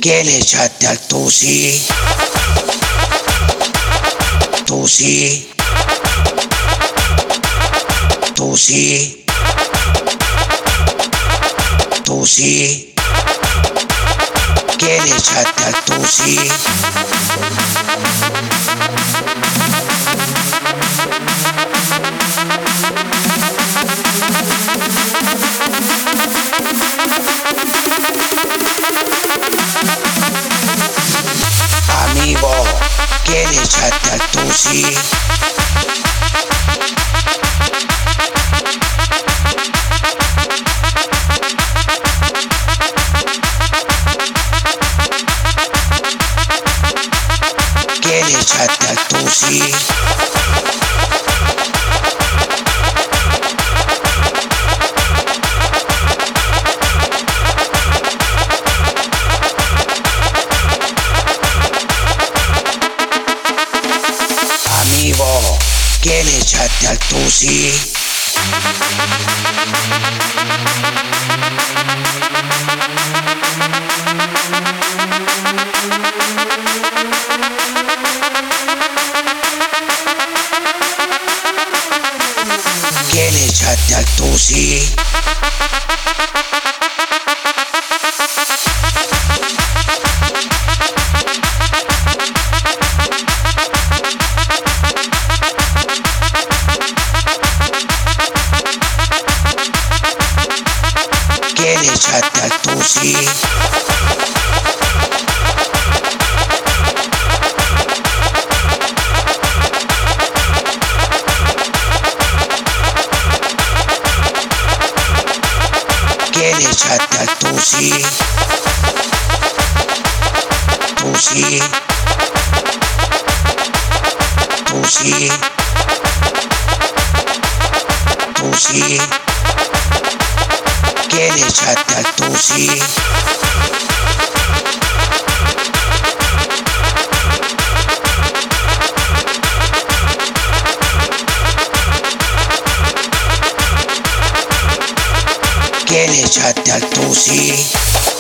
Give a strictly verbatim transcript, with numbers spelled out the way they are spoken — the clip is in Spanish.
que le echaste al tusi, tusi, tusi, tusi, que le echaste al tusi. Amigo, que le echaste al tusi. Que le echaste al tusi. Amigo, que le echaste al tusi. Que le echaste al tusi. Que le echaste al tusi. Que le echaste al tusi. Tusi. Tusi. Tusi. Que le echaste al tusi. Que le echaste al tusi.